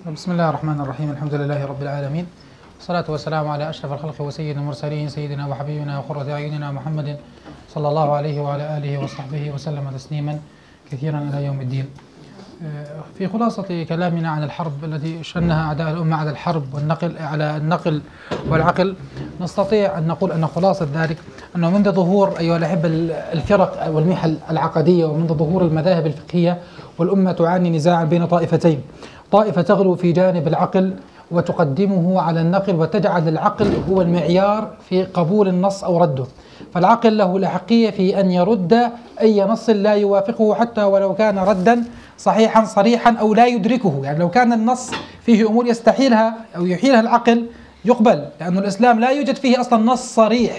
بسم الله الرحمن الرحيم. الحمد لله رب العالمين، والصلاة والسلام على أشرف الخلق وسيد المرسلين، سيدنا وحبيبنا وقرة أعيننا محمد صلى الله عليه وعلى آله وصحبه وسلم تسليما كثيرا إلى يوم الدين. في خلاصة كلامنا عن الحرب التي شنها أعداء الأمة على الحرب على النقل والعقل، نستطيع أن نقول أن خلاصة ذلك أنه منذ ظهور أيها الأحبة الفرق والمحل العقدية، ومنذ ظهور المذاهب الفقهية، والأمة تعاني نزاعا بين طائفتين: طائفة تغلو في جانب العقل وتقدمه على النقل وتجعل العقل هو المعيار في قبول النص أو رده، فالعقل له الأحقية في أن يرد أي نص لا يوافقه حتى ولو كان ردا صحيحا صريحا أو لا يدركه. يعني لو كان النص فيه أمور يستحيلها أو يحيلها العقل يقبل، لأن الإسلام لا يوجد فيه أصلا نص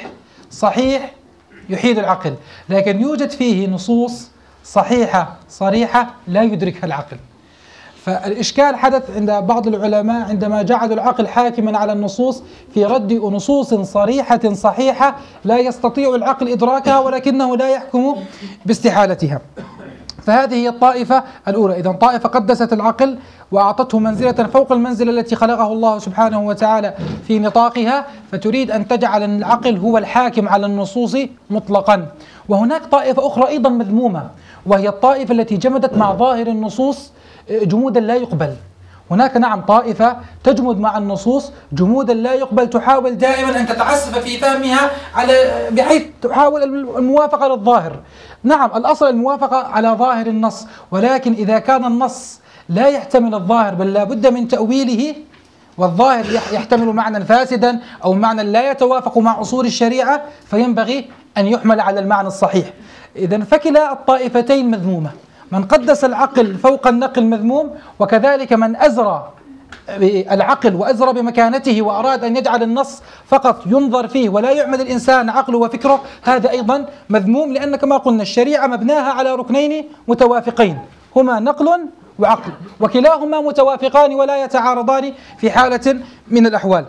صحيح يحيل العقل، لكن يوجد فيه نصوص صحيحة صريحة لا يدركها العقل. فالإشكال حدث عند بعض العلماء عندما جعلوا العقل حاكما على النصوص في رد نصوص صريحة صحيحة لا يستطيع العقل إدراكها ولكنه لا يحكم باستحالتها. فهذه هي الطائفة الأولى. إذن طائفة قدست العقل وأعطته منزلة فوق المنزلة التي خلقه الله سبحانه وتعالى في نطاقها، فتريد أن تجعل العقل هو الحاكم على النصوص مطلقا. وهناك طائفة أخرى أيضا مذمومة، وهي الطائفة التي جمدت مع ظاهر النصوص جمودا لا يقبل. هناك نعم طائفة تجمد مع النصوص جمودا لا يقبل، تحاول دائما أن تتعسف في فهمها بحيث تحاول الموافقة للظاهر. نعم الأصل الموافقة على ظاهر النص، ولكن إذا كان النص لا يحتمل الظاهر بل لا بد من تأويله، والظاهر يحتمل معنى فاسدا أو معنى لا يتوافق مع أصول الشريعة، فينبغي أن يحمل على المعنى الصحيح. إذن فكلا الطائفتين مذمومة، من قدس العقل فوق النقل مذموم، وكذلك من أزرى العقل وأزرى بمكانته وأراد أن يجعل النص فقط ينظر فيه ولا يعمل الإنسان عقله وفكره، هذا أيضا مذموم، لأن كما قلنا الشريعة مبناها على ركنين متوافقين هما نقل وعقل، وكلاهما متوافقان ولا يتعارضان في حالة من الأحوال.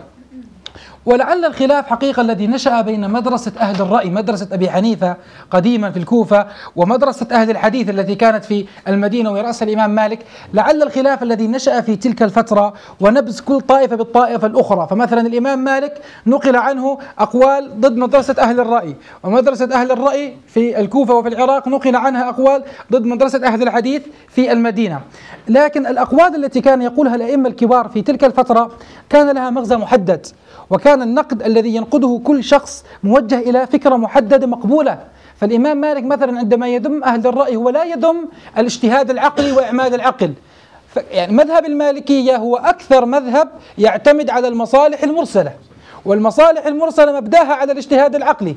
ولعل الخلاف حقيقة الذي نشأ بين مدرسة أهل الرأي، مدرسة أبي حنيفة قديما في الكوفة، ومدرسة أهل الحديث التي كانت في المدينة ويرأسها الإمام مالك، لعل الخلاف الذي نشأ في تلك الفترة ونبذ كل طائفة بالطائفة الأخرى. فمثلا الإمام مالك نقل عنه أقوال ضد مدرسة أهل الرأي، ومدرسة أهل الرأي في الكوفة وفي العراق نقل عنها أقوال ضد مدرسة أهل الحديث في المدينة. لكن الأقوال التي كان يقولها الأئمة الكبار في تلك الفترة كان لها مغزى محدد، وكان النقد الذي ينقده كل شخص موجه إلى فكرة محددة مقبولة. فالإمام مالك مثلا عندما يذم أهل الرأي هو لا يذم الاجتهاد العقلي وإعمال العقل، يعني مذهب المالكية هو أكثر مذهب يعتمد على المصالح المرسلة، والمصالح المرسلة مبداها على الاجتهاد العقلي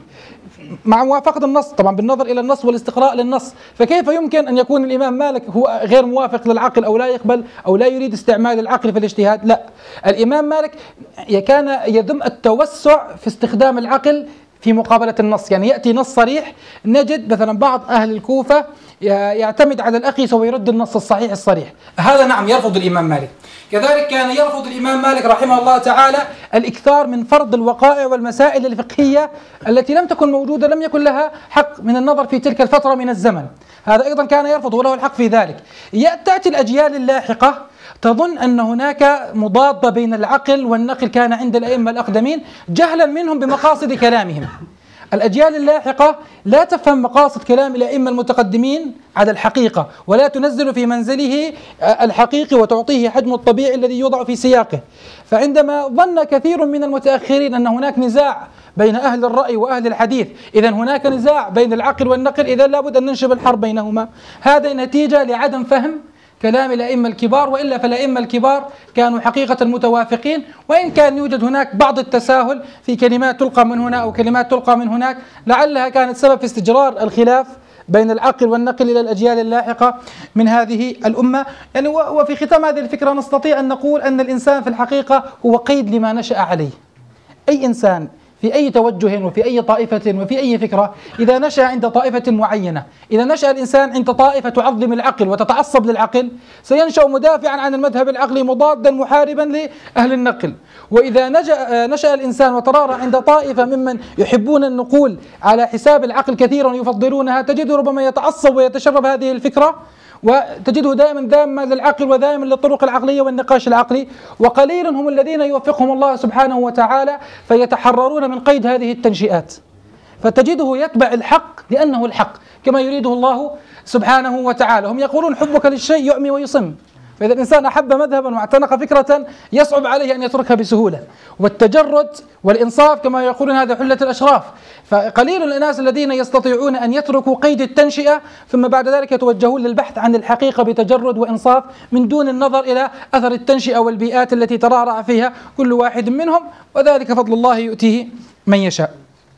مع موافقة النص، طبعا بالنظر إلى النص والاستقراء للنص. فكيف يمكن أن يكون الإمام مالك هو غير موافق للعقل أو لا يقبل أو لا يريد استعمال العقل في الاجتهاد؟ لا، الإمام مالك كان يذم التوسع في استخدام العقل في مقابلة النص. يعني يأتي نص صريح، نجد مثلا بعض أهل الكوفة يعتمد على الأقيسة ويرد النص الصحيح الصريح، هذا نعم يرفض الإمام مالك. كذلك كان يرفض الإمام مالك رحمه الله تعالى الإكثار من فرض الوقائع والمسائل الفقهية التي لم تكن موجودة، لم يكن لها حق من النظر في تلك الفترة من الزمن، هذا أيضا كان يرفض وله الحق في ذلك. تأتي الأجيال اللاحقة تظن أن هناك مضادة بين العقل والنقل كان عند الأئمة الأقدمين جهلا منهم بمقاصد كلامهم. الأجيال اللاحقة لا تفهم مقاصد كلام الأئمة المتقدمين على الحقيقة، ولا تنزل في منزله الحقيقي وتعطيه حجمه الطبيعي الذي يوضع في سياقه. فعندما ظن كثير من المتأخرين أن هناك نزاع بين أهل الرأي وأهل الحديث، إذا هناك نزاع بين العقل والنقل، إذا لابد أن ننشب الحرب بينهما. هذا نتيجة لعدم فهم كلام الأئمة الكبار، وإلا فالأئمة الكبار كانوا حقيقة متوافقين، وإن كان يوجد هناك بعض التساهل في كلمات تلقى من هنا أو كلمات تلقى من هناك، لعلها كانت سبب في استجرار الخلاف بين العقل والنقل إلى الأجيال اللاحقة من هذه الأمة. يعني وفي ختام هذه الفكرة نستطيع أن نقول أن الإنسان في الحقيقة هو قيد لما نشأ عليه. أي إنسان في أي توجه وفي أي طائفة وفي أي فكرة، إذا نشأ عند طائفة معينة، إذا نشأ الإنسان عند طائفة تعظم العقل وتتعصب للعقل، سينشأ مدافعا عن المذهب العقلي مضادا محاربا لأهل النقل. وإذا نشأ الإنسان وترعرع عند طائفة ممن يحبون النقول على حساب العقل كثيرا يفضلونها، تجد ربما يتعصب ويتشرب هذه الفكرة وتجده دائما داما للعقل ودائما للطرق العقلية والنقاش العقلي، وقليل هم الذين يوفقهم الله سبحانه وتعالى فيتحررون من قيد هذه التنشئات، فتجده يتبع الحق لأنه الحق كما يريده الله سبحانه وتعالى. هم يقولون حبك للشيء يعمي ويصم، فإذا الإنسان أحب مذهبا واعتنق فكرة يصعب عليه أن يتركها بسهولة. والتجرد والإنصاف كما يقولون هذا حلة الأشراف، فقليل الناس الذين يستطيعون أن يتركوا قيد التنشئة ثم بعد ذلك يتوجهون للبحث عن الحقيقة بتجرد وإنصاف من دون النظر إلى أثر التنشئة والبيئات التي ترعرع فيها كل واحد منهم، وذلك فضل الله يؤتيه من يشاء.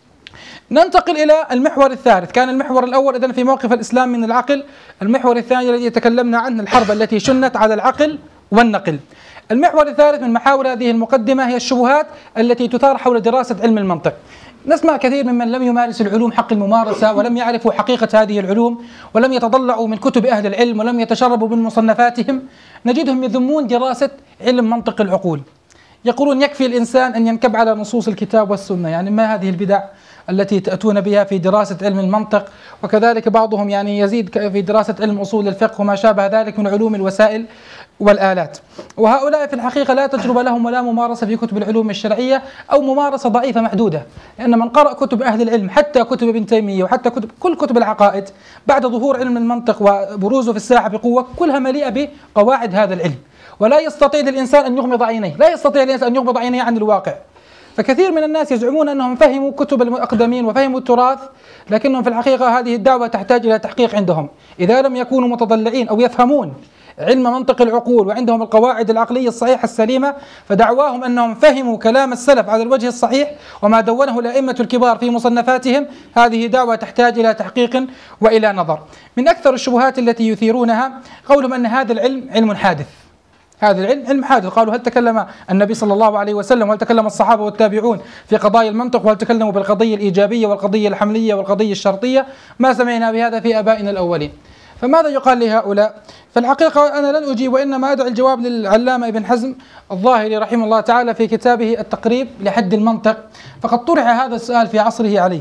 ننتقل إلى المحور الثالث. كان المحور الأول إذن في موقف الإسلام من العقل، المحور الثاني الذي تكلمنا عنه الحرب التي شنت على العقل والنقل. المحور الثالث من محاور هذه المقدمة هي الشبهات التي تثار حول دراسة علم المنطق. نسمع كثير ممن لم يمارس العلوم حق الممارسة ولم يعرفوا حقيقة هذه العلوم ولم يتضلعوا من كتب أهل العلم ولم يتشربوا من مصنفاتهم، نجدهم يذمون دراسة علم منطق العقول. يقولون يكفي الإنسان أن ينكب على نصوص الكتاب والسنة، يعني ما هذه البدع التي تأتون بها في دراسة علم المنطق؟ وكذلك بعضهم يعني يزيد في دراسة علم أصول الفقه وما شابه ذلك من علوم الوسائل والآلات. وهؤلاء في الحقيقة لا تجربة لهم ولا ممارسة في كتب العلوم الشرعية أو ممارسة ضعيفة محدودة، لأن من قرأ كتب أهل العلم حتى كتب ابن تيمية وحتى كل كتب العقائد بعد ظهور علم المنطق وبروزه في الساحة بقوة كلها مليئة بقواعد هذا العلم، ولا يستطيع الإنسان أن يغمض عينيه، لا يستطيع الإنسان أن يغمض عينيه عن الواقع. فكثير من الناس يزعمون أنهم فهموا كتب المقدمين وفهموا التراث، لكنهم في الحقيقة هذه الدعوة تحتاج إلى تحقيق عندهم. إذا لم يكونوا متضلعين أو يفهمون علم منطق العقول وعندهم القواعد العقلية الصحيحة السليمة، فدعواهم أنهم فهموا كلام السلف على الوجه الصحيح وما دونه الأئمة الكبار في مصنفاتهم، هذه دعوة تحتاج إلى تحقيق وإلى نظر. من أكثر الشبهات التي يثيرونها قولهم أن هذا العلم علم حادث. هذا العلم علم حادث. قالوا هل تكلم النبي صلى الله عليه وسلم وهل تكلم الصحابة والتابعون في قضايا المنطق وهل تكلموا بالقضية الإيجابية والقضية الحملية والقضية الشرطية؟ ما سمعنا بهذا في آبائنا الأولين. فماذا يقال لهؤلاء؟ في الحقيقة أنا لن أجيب وإنما أدعو الجواب للعلامة ابن حزم الظاهري رحمه الله تعالى في كتابه التقريب لحد المنطق، فقد طرح هذا السؤال في عصره عليه.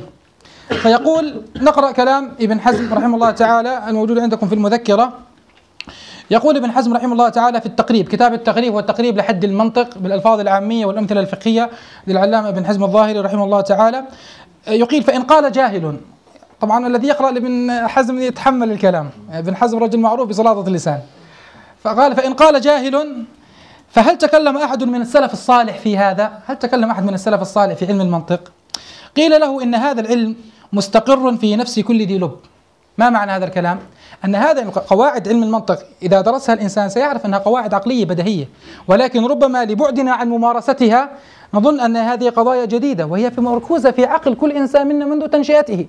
فيقول، نقرأ كلام ابن حزم رحمه الله تعالى الموجود عندكم في المذكرة. يقول ابن حزم رحمه الله تعالى في التقريب، كتاب التقريب والتقريب لحد المنطق بالألفاظ العامية والأمثلة الفقهية للعلامة ابن حزم الظاهري رحمه الله تعالى، يقول فإن قال جاهل، طبعا الذي يقرأ لابن حزم يتحمل الكلام، ابن حزم رجل معروف بسلاطة اللسان، فقال فإن قال جاهل فهل تكلم أحد من السلف الصالح في هذا؟ هل تكلم أحد من السلف الصالح في علم المنطق؟ قيل له إن هذا العلم مستقر في نفس كل ذي لب. ما معنى هذا الكلام؟ أن هذا قواعد علم المنطق إذا درسها الإنسان سيعرف أنها قواعد عقلية بديهية، ولكن ربما لبعدنا عن ممارستها نظن أن هذه قضايا جديدة، وهي مركوزة في عقل كل إنسان منا منذ تنشئته.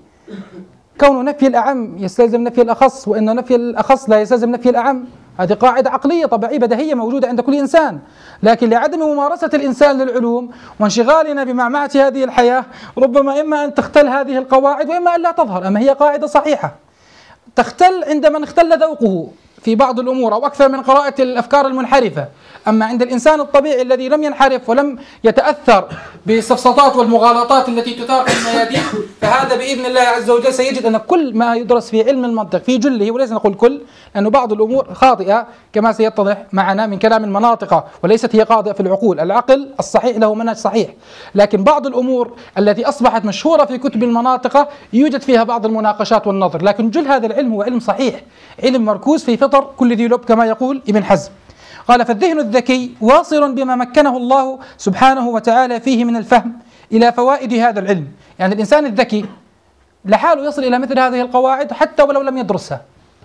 كون نفي الأعم يستلزم نفي الأخص، وأن نفي الأخص لا يستلزم نفي الأعم، هذه قاعدة عقلية طبيعية بديهية موجودة عند كل إنسان، لكن لعدم ممارسة الإنسان للعلوم وانشغالنا بمعمعة هذه الحياة ربما إما أن تختل هذه القواعد وإما أن لا تظهر. أما هي قاعدة صحيحة تختل عندما اختل ذوقه في بعض الأمور أو أكثر من قراءة الأفكار المنحرفة. أما عند الإنسان الطبيعي الذي لم ينحرف ولم يتأثر بالسفسطات والمغالطات التي تثار في الميادين، فهذا بإذن الله عز وجل سيجد أن كل ما يدرس في علم المنطق في جله، وليس نقول كل لأن بعض الأمور خاطئة كما سيتضح معنا من كلام المناطق، وليست هي قاضية في العقول. العقل الصحيح له منهج صحيح، لكن بعض الأمور التي أصبحت مشهورة في كتب المناطق يوجد فيها بعض المناقشات والنظر، لكن جل هذا العلم هو علم صحيح، علم مركوز في فطر كل ذي لب كما يقول ابن حزم. قال فالذهن الذكي واصل بما مكنه الله سبحانه وتعالى فيه من الفهم إلى فوائد هذا العلم. يعني الإنسان الذكي لحاله يصل إلى مثل هذه القواعد حتى ولو لم يدرسها،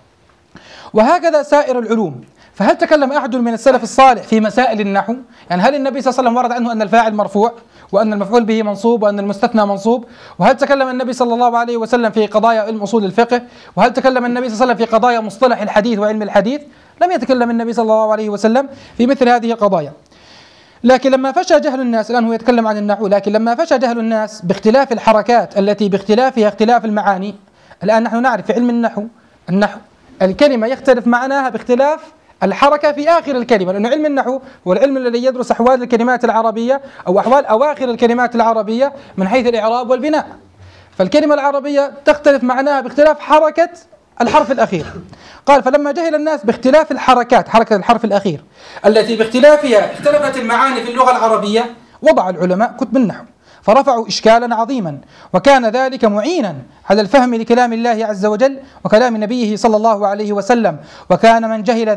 وهكذا سائر العلوم. فهل تكلم أحد من السلف الصالح في مسائل النحو؟ يعني هل النبي صلى الله عليه وسلم ورد عنه أن الفاعل مرفوع وأن المفعول به منصوب وأن المستثنى منصوب؟ وهل تكلم النبي صلى الله عليه وسلم في قضايا علم أصول الفقه؟ وهل تكلم النبي صلى الله عليه وسلم في قضايا مصطلح الحديث وعلم الحديث؟ لم يتكلم النبي صلى الله عليه وسلم في مثل هذه القضايا. لكن لما فشى جهل الناس، الآن هو يتكلم عن النحو، لكن لما فشى جهل الناس باختلاف الحركات التي باختلافها اختلاف المعاني. الآن نحن نعرف في علم النحو الكلمة يختلف معناها باختلاف الحركة في آخر الكلمة، لأن علم النحو هو العلم الذي يدرس أحوال الكلمات العربية أو أحوال أواخر الكلمات العربية من حيث الإعراب والبناء. فالكلمة العربية تختلف معناها باختلاف حركة الحرف الأخير. قال: فلما جهل الناس باختلاف الحركات، حركة الحرف الأخير التي باختلافها اختلفت المعاني في اللغة العربية، وضع العلماء كتب النحو فرفعوا إشكالا عظيما، وكان ذلك معينا على الفهم لكلام الله عز وجل وكلام نبيه صلى الله عليه وسلم، وكان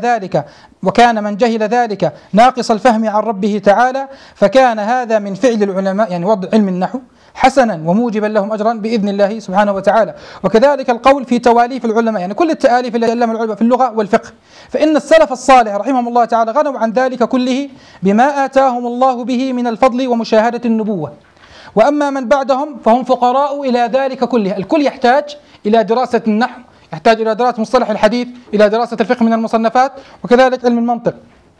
من جهل ذلك ناقص الفهم عن ربه تعالى، فكان هذا من فعل العلماء، يعني وضع علم النحو حسنا وموجبا لهم أجرا بإذن الله سبحانه وتعالى. وكذلك القول في تواليف العلماء، يعني كل التآليف التي علمها العلماء في اللغة والفقه، فإن السلف الصالح رحمهم الله تعالى غنوا عن ذلك كله بما آتاهم الله به من الفضل ومشاهدة النبوة. وأما من بعدهم فهم فقراء إلى ذلك كله. الكل يحتاج إلى دراسة النحو، يحتاج إلى دراسة مصطلح الحديث، إلى دراسة الفقه من المصنفات، وكذلك علم المنطق.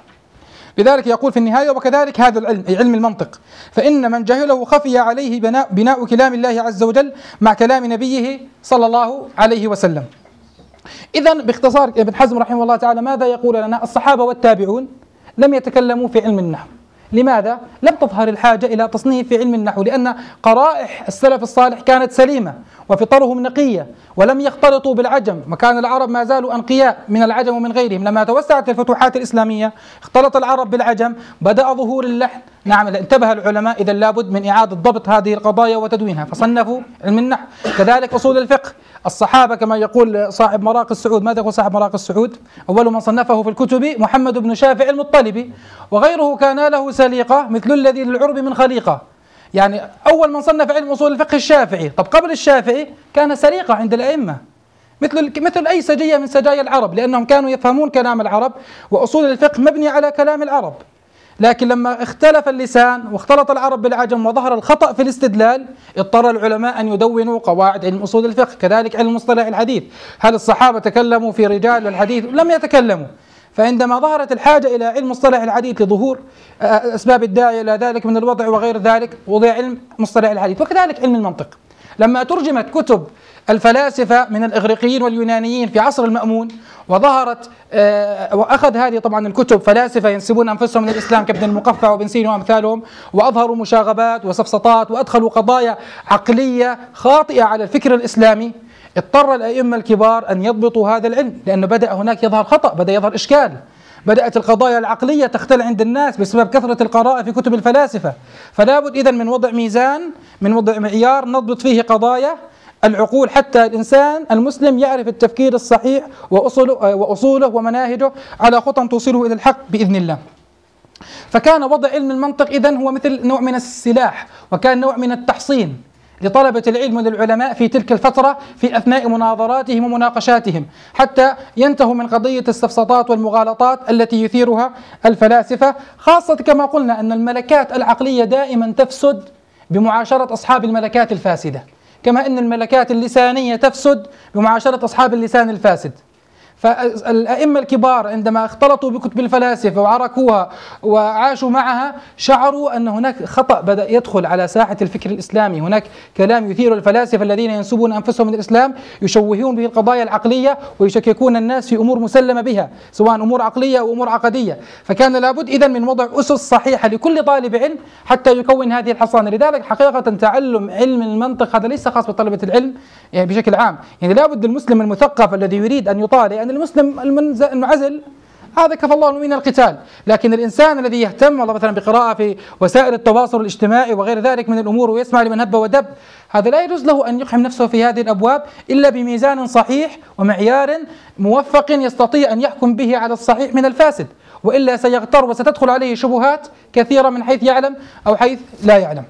لذلك يقول في النهاية: وكذلك هذا العلم أي علم المنطق، فإن من جهله خفي عليه بناء كلام الله عز وجل مع كلام نبيه صلى الله عليه وسلم. إذن باختصار ابن حزم رحمه الله تعالى ماذا يقول لنا؟ الصحابة والتابعون لم يتكلموا في علم النحو. لماذا؟ لم تظهر الحاجة إلى تصنيف في علم النحو، لأن قرائح السلف الصالح كانت سليمة وفطرهم نقية ولم يختلطوا بالعجم، وكان العرب ما زالوا أنقياء من العجم ومن غيرهم. لما توسعت الفتوحات الإسلامية اختلط العرب بالعجم، بدأ ظهور اللحن. نعم، انتبه العلماء إذا لابد من إعادة ضبط هذه القضايا وتدوينها، فصنفوا علم النحو. كذلك أصول الفقه، الصحابة كما يقول صاحب مراقي السعود، ماذا يقول صاحب مراقي السعود؟ أول من صنفه في الكتب محمد بن شافع المطلبي، وغيره كان له سليقة مثل الذي للعرب من خليقة. يعني أول من صنف علم أصول الفقه الشافعي. طب قبل الشافعي كان سليقة عند الأئمة مثل أي سجية من سجايا العرب، لأنهم كانوا يفهمون كلام العرب، وأصول الفقه مبني على كلام العرب. لكن لما اختلف اللسان واختلط العرب بالعجم وظهر الخطأ في الاستدلال، اضطر العلماء أن يدونوا قواعد علم أصول الفقه. كذلك علم مصطلح الحديث، هل الصحابة تكلموا في رجال الحديث؟ لم يتكلموا. فعندما ظهرت الحاجة إلى علم مصطلح الحديث لظهور أسباب الداعي إلى ذلك من الوضع وغير ذلك، وضع علم مصطلح الحديث. وكذلك علم المنطق، لما ترجمت كتب الفلاسفة من الإغريقيين واليونانيين في عصر المأمون، وظهرت وأخذ هذه طبعا الكتب فلاسفة ينسبون أنفسهم للإسلام كابن المقفع وابن سينا وأمثالهم، وأظهروا مشاغبات وسفسطات وأدخلوا قضايا عقلية خاطئة على الفكر الإسلامي، اضطر الأئمة الكبار أن يضبطوا هذا العلم، لأنه بدأ هناك يظهر خطأ، بدأ يظهر إشكال، بدأت القضايا العقلية تختل عند الناس بسبب كثرة القراءة في كتب الفلاسفة. فلا بد إذن من وضع ميزان، من وضع معيار نضبط فيه قضايا العقول، حتى الإنسان المسلم يعرف التفكير الصحيح وأصوله ومناهجه على خطى توصله إلى الحق بإذن الله. فكان وضع علم المنطق إذن هو مثل نوع من السلاح، وكان نوع من التحصين لطلبة العلم وللعلماء في تلك الفترة في أثناء مناظراتهم ومناقشاتهم، حتى ينتهوا من قضية السفسطات والمغالطات التي يثيرها الفلاسفة، خاصة كما قلنا أن الملكات العقلية دائما تفسد بمعاشرة أصحاب الملكات الفاسدة، كما أن الملكات اللسانية تفسد بمعاشرة أصحاب اللسان الفاسد. فالأئمة الكبار عندما اختلطوا بكتب الفلاسفة وعركوها وعاشوا معها، شعروا أن هناك خطأ بدأ يدخل على ساحة الفكر الإسلامي، هناك كلام يثير الفلاسفة الذين ينسبون أنفسهم من الإسلام، يشوهون به القضايا العقلية ويشككون الناس في أمور مسلمة بها، سواء أمور عقلية أو أمور عقدية. فكان لابد إذن من وضع أسس صحيحة لكل طالب علم حتى يكون هذه الحصانة. لذلك حقيقة تعلم علم المنطق هذا ليس خاص بطلبة العلم يعني بشكل عام، يعني لابد المسلم المثقف الذي يريد أن يطالع، يعني المسلم المنعزل هذا كفى الله من القتال، لكن الإنسان الذي يهتم والله مثلا بقراءة في وسائل التواصل الاجتماعي وغير ذلك من الأمور ويسمع لمن هب ودب، هذا لا يجوز له أن يقحم نفسه في هذه الأبواب إلا بميزان صحيح ومعيار موفق يستطيع أن يحكم به على الصحيح من الفاسد، وإلا سيغتر وستدخل عليه شبهات كثيرة من حيث يعلم أو حيث لا يعلم.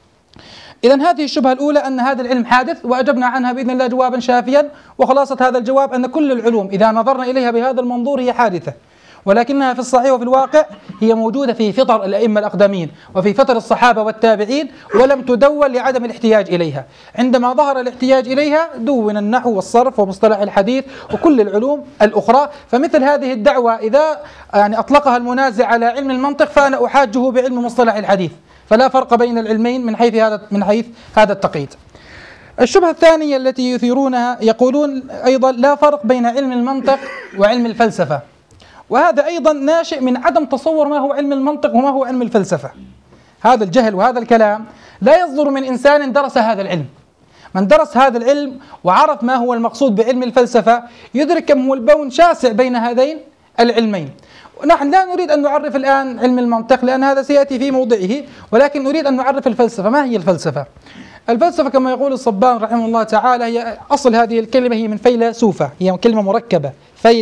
إذن هذه الشبهة الأولى أن هذا العلم حادث، وأجبنا عنها بإذن الله جوابا شافيا، وخلاصة هذا الجواب أن كل العلوم إذا نظرنا إليها بهذا المنظور هي حادثة، ولكنها في الصحيح وفي الواقع هي موجودة في فطر الأئمة الأقدمين وفي فطر الصحابة والتابعين، ولم تدون لعدم الاحتياج إليها. عندما ظهر الاحتياج إليها دون النحو والصرف ومصطلح الحديث وكل العلوم الأخرى. فمثل هذه الدعوة إذا يعني أطلقها المنازع على علم المنطق فأنا أحاجه بعلم مصطلح الحديث، فلا فرق بين العلمين من حيث هذا التقييد. الشبهة الثانية التي يثيرونها يقولون أيضا لا فرق بين علم المنطق وعلم الفلسفة، وهذا أيضا ناشئ من عدم تصور ما هو علم المنطق وما هو علم الفلسفة. هذا الجهل وهذا الكلام لا يصدر من إنسان درس هذا العلم، من درس هذا العلم وعرف ما هو المقصود بعلم الفلسفة يدرك كم هو البون شاسع بين هذين العلمين. ونحن لا نريد أن نعرف الآن علم المنطق لأن هذا سيأتي في موضعه، ولكن نريد أن نعرف الفلسفة. ما هي الفلسفة؟ الفلسفة كما يقول الصبان رحمه الله تعالى هي أصل هذه الكلمة هي من فيلسوفة، هي كلمة مركبة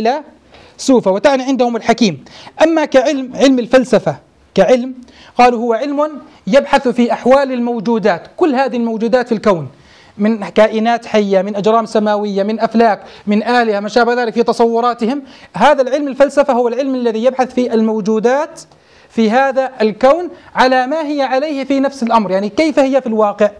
فيلسوفة وتعني عندهم الحكيم. أما كعلم، علم الفلسفة كعلم قالوا هو علم يبحث في أحوال الموجودات، كل هذه الموجودات في الكون من كائنات حية، من أجرام سماوية، من أفلاك، من آلهة، ما شابه ذلك في تصوراتهم. هذا العلم الفلسفة هو العلم الذي يبحث في الموجودات في هذا الكون على ما هي عليه في نفس الأمر، يعني كيف هي في الواقع،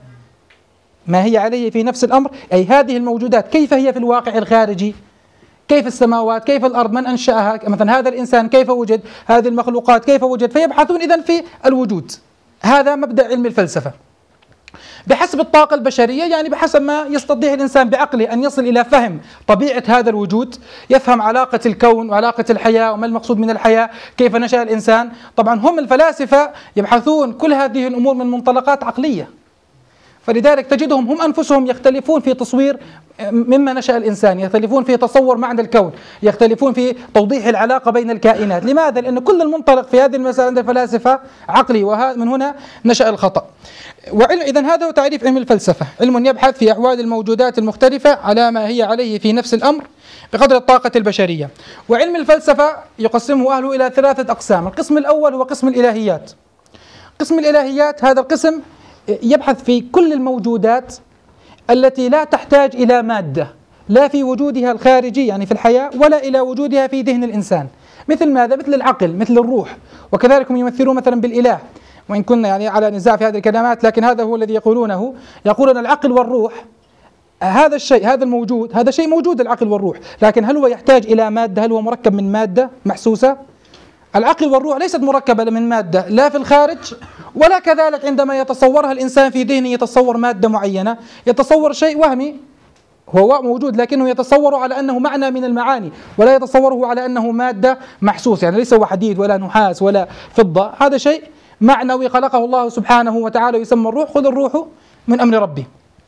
ما هي عليه في نفس الأمر، أي هذه الموجودات كيف هي في الواقع الخارجي، كيف السماوات، كيف الأرض، من أنشأها، مثلا هذا الإنسان كيف وجد، هذه المخلوقات كيف وجد، فيبحثون إذن في الوجود. هذا مبدأ علم الفلسفة بحسب الطاقة البشرية، يعني بحسب ما يستطيع الإنسان بعقله أن يصل إلى فهم طبيعة هذا الوجود، يفهم علاقة الكون وعلاقة الحياة وما المقصود من الحياة، كيف نشأ الإنسان. طبعا هم الفلاسفة يبحثون كل هذه الأمور من منطلقات عقلية، فلذلك تجدهم هم أنفسهم يختلفون في تصوير مما نشأ الإنسان، يختلفون في تصور معنى الكون، يختلفون في توضيح العلاقة بين الكائنات. لماذا؟ لأن كل المنطلق في هذه المسألة عند الفلاسفة عقلي، ومن هنا نشأ الخطأ. إذن هذا هو تعريف علم الفلسفة: علم يبحث في أحوال الموجودات المختلفة على ما هي عليه في نفس الأمر بقدر الطاقة البشرية. وعلم الفلسفة يقسمه أهله إلى 3 أقسام. القسم الأول هو قسم الإلهيات. قسم الإلهيات هذا القسم يبحث في كل الموجودات التي لا تحتاج إلى مادة، لا في وجودها الخارجي يعني في الحياة، ولا إلى وجودها في ذهن الإنسان. مثل ماذا؟ مثل العقل، مثل الروح. وكذلك هم يمثلون مثلا بالإله، وإن كنا يعني على نزاع في هذه الكلمات، لكن هذا هو الذي يقولونه. يقولون العقل والروح هذا الشيء، هذا الموجود، هذا شيء موجود العقل والروح، لكن هل هو يحتاج إلى مادة؟ هل هو مركب من مادة محسوسة؟ العقل والروح ليست مركبة من مادة لا في الخارج، ولا كذلك عندما يتصورها الإنسان في ذهنه يتصور مادة معينة، يتصور شيء وهمي هو موجود لكنه يتصور على أنه معنى من المعاني، ولا يتصوره على أنه مادة محسوس، يعني ليس هو حديد ولا نحاس ولا فضة، هذا شيء معنوي خلقه الله سبحانه وتعالى يسمى الروح. خذ الروح من أمر ربي.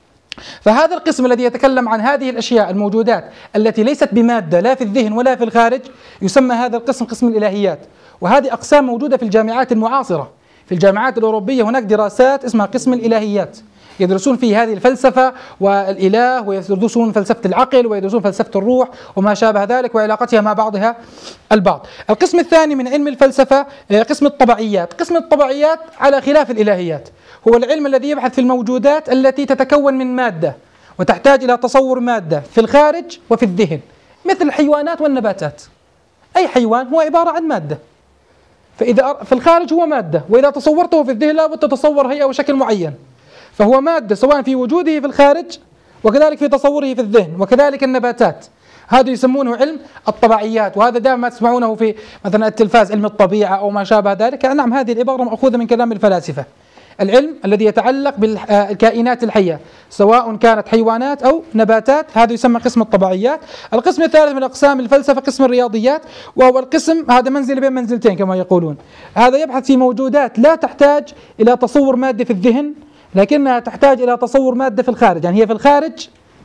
فهذا القسم الذي يتكلم عن هذه الأشياء الموجودات التي ليست بمادة لا في الذهن ولا في الخارج يسمى هذا القسم قسم الإلهيات. وهذه أقسام موجودة في الجامعات المعاصرة، في الجامعات الأوروبية هناك دراسات اسمها قسم الإلهيات، يدرسون فيه هذه الفلسفة والإله، ويدرسون فلسفة العقل، ويدرسون فلسفة الروح وما شابه ذلك وعلاقتها مع بعضها البعض. القسم الثاني من علم الفلسفة قسم الطبيعيات. قسم الطبيعيات على خلاف الإلهيات هو العلم الذي يبحث في الموجودات التي تتكون من مادة وتحتاج إلى تصور مادة في الخارج وفي الذهن، مثل الحيوانات والنباتات. أي حيوان هو عبارة عن مادة، فإذا في الخارج هو مادة، وإذا تصورته في الذهن لابد تتصور هيئة وشكل معين، فهو مادة سواء في وجوده في الخارج وكذلك في تصوره في الذهن. وكذلك النباتات، هذا يسمونه علم الطبيعيات، وهذا دائما ما تسمعونه في مثلا التلفاز علم الطبيعة أو ما شابه ذلك. نعم، هذه العبارة مأخوذة من كلام الفلاسفة. العلم الذي يتعلق بالكائنات الحية سواء كانت حيوانات أو نباتات، هذا يسمى قسم الطبيعيات. القسم الثالث من أقسام الفلسفة قسم الرياضيات، وهو القسم هذا منزل بين منزلتين كما يقولون. هذا يبحث في موجودات لا تحتاج إلى تصور مادة في الذهن، لكنها تحتاج إلى تصور مادة في الخارج، يعني هي في الخارج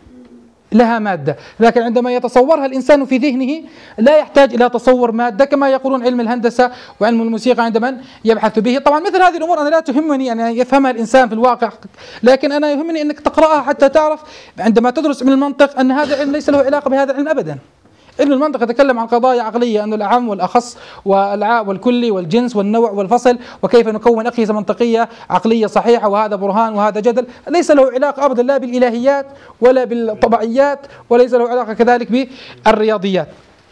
لها مادة، لكن عندما يتصورها الإنسان في ذهنه لا يحتاج إلى تصور مادة، كما يقولون علم الهندسة وعلم الموسيقى عندما يبحث به. طبعا مثل هذه الأمور أنا لا تهمني أن يفهمها الإنسان في الواقع، لكن أنا يهمني أنك تقرأها حتى تعرف عندما تدرس علم المنطق أن هذا العلم ليس له علاقة بهذا العلم أبدا. علم المنطق يتكلم عن قضايا عقلية، أن الأعم والأخص والكلي والجنس والنوع والفصل، وكيف نكون أقيسة منطقية عقلية صحيحة، وهذا برهان وهذا جدل، ليس له علاقة أبدا لا بالإلهيات ولا بالطبيعيات، وليس له علاقة كذلك بالرياضيات.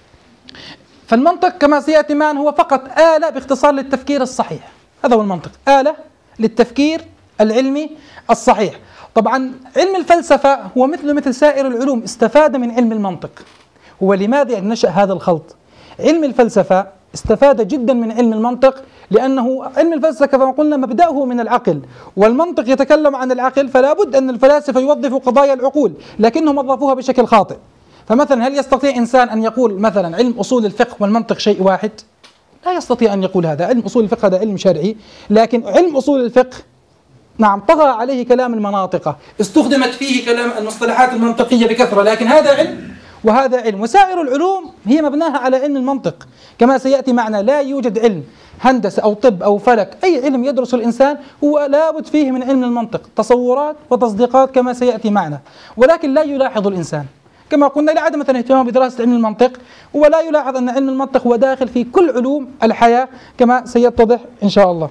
فالمنطق كما سيأتي معنا هو فقط آلة باختصار للتفكير الصحيح، هذا هو المنطق، آلة للتفكير العلمي الصحيح. طبعا علم الفلسفة هو مثل سائر العلوم استفاد من علم المنطق. هو لماذا نشأ هذا الخلط؟ علم الفلسفة استفاد جدا من علم المنطق، لأنه علم الفلسفة كما قلنا مبدأه من العقل، والمنطق يتكلم عن العقل، فلا بد أن الفلاسفة يوظفوا قضايا العقول، لكنهم وظفوها بشكل خاطئ. فمثلا هل يستطيع إنسان أن يقول مثلا علم أصول الفقه والمنطق شيء واحد؟ لا يستطيع أن يقول هذا. علم أصول الفقه هذا علم شرعي، لكن علم أصول الفقه نعم طغى عليه كلام المناطق، استخدمت فيه كلام المصطلحات المنطقية بكثرة، لكن هذا علم وهذا علم. وسائر العلوم هي مبناها على علم المنطق كما سيأتي معنا. لا يوجد علم هندسة أو طب أو فلك، أي علم يدرس الإنسان هو لابد فيه من علم المنطق، تصورات وتصديقات كما سيأتي معنا. ولكن لا يلاحظ الإنسان كما قلنا لعدم مثلا اهتمامه بدراسة علم المنطق، ولا يلاحظ أن علم المنطق هو داخل في كل علوم الحياة كما سيتضح إن شاء الله.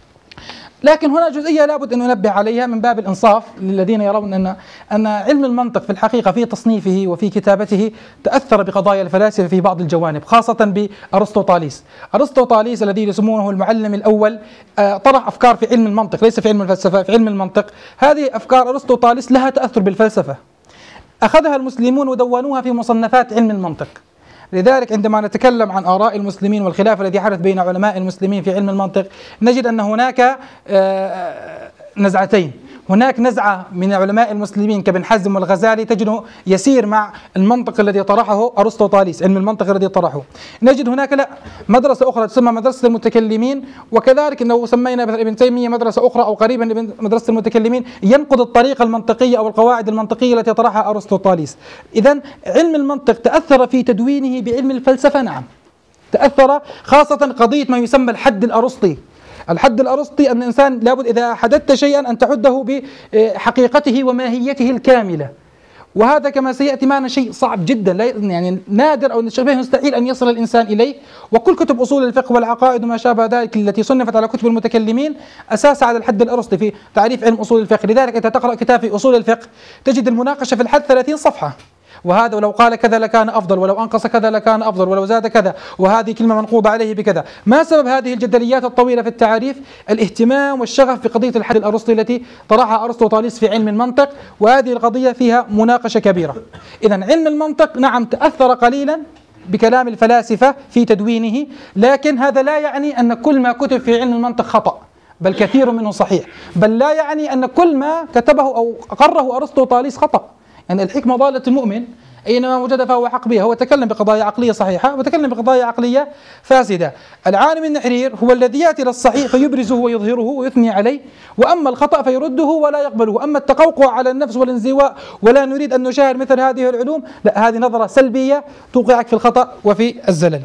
لكن هنا جزئية لابد أن ننبه عليها من باب الإنصاف للذين يرون أن علم المنطق في الحقيقة في تصنيفه وفي كتابته تأثر بقضايا الفلاسفة في بعض الجوانب، خاصة بأرسطوطاليس. أرسطوطاليس الذي يسمونه المعلم الأول طرح أفكار في علم المنطق، ليس في علم الفلسفة، في علم المنطق. هذه أفكار أرسطوطاليس لها تأثر بالفلسفة، أخذها المسلمون ودونوها في مصنفات علم المنطق. لذلك عندما نتكلم عن آراء المسلمين والخلاف الذي حدث بين علماء المسلمين في علم المنطق، نجد أن هناك نزعتين. هناك نزعة من علماء المسلمين كابن حزم والغزالي تجده يسير مع المنطق الذي طرحه أرسطوطاليس، علم المنطق الذي طرحه. نجد هناك لا مدرسة أخرى تسمى مدرسة المتكلمين، وكذلك لو سمينا مثلا ابن تيمية مدرسة أخرى أو قريبا من مدرسة المتكلمين ينقض الطريقة المنطقية أو القواعد المنطقية التي طرحها أرسطوطاليس. إذن علم المنطق تأثر في تدوينه بعلم الفلسفة، نعم تأثر، خاصة قضية ما يسمى الحد الأرسطي. الحد الأرسطي أن الإنسان لابد إذا حددت شيئا أن تحده بحقيقته وماهيته الكاملة، وهذا كما سيأتي معنا شيء صعب جدا، يعني نادر أو شبه مستحيل أن يصل الإنسان إليه. وكل كتب أصول الفقه والعقائد وما شابه ذلك التي صنفت على كتب المتكلمين أساسها على الحد الأرسطي في تعريف علم أصول الفقه. لذلك أنت تقرأ كتاب في أصول الفقه تجد المناقشة في الحد 30 صفحة، وهذا ولو قال كذا لكان أفضل، ولو أنقص كذا لكان أفضل، ولو زاد كذا، وهذه كلمة منقوضة عليه بكذا. ما سبب هذه الجدليات الطويلة في التعريف؟ الاهتمام والشغف في قضية الحد الأرسطي التي طرحها أرسطوطاليس في علم المنطق، وهذه القضية فيها مناقشة كبيرة. إذن علم المنطق نعم تأثر قليلا بكلام الفلاسفة في تدوينه، لكن هذا لا يعني أن كل ما كتب في علم المنطق خطأ، بل كثير منه صحيح، بل لا يعني أن كل ما كتبه أو أقره أرسطوطاليس خطأ. يعني الحكمة ضالة المؤمن أينما وجد فهو حق بها. هو تكلم بقضايا عقلية صحيحة وتكلم بقضايا عقلية فاسدة. العالم النحرير هو الذي يأتي للصحيح فيبرزه ويظهره ويثني عليه، وأما الخطأ فيرده ولا يقبله. أما التقوقع على النفس والانزواء ولا نريد أن نشاهد مثل هذه العلوم، لا، هذه نظرة سلبية توقعك في الخطأ وفي الزلل.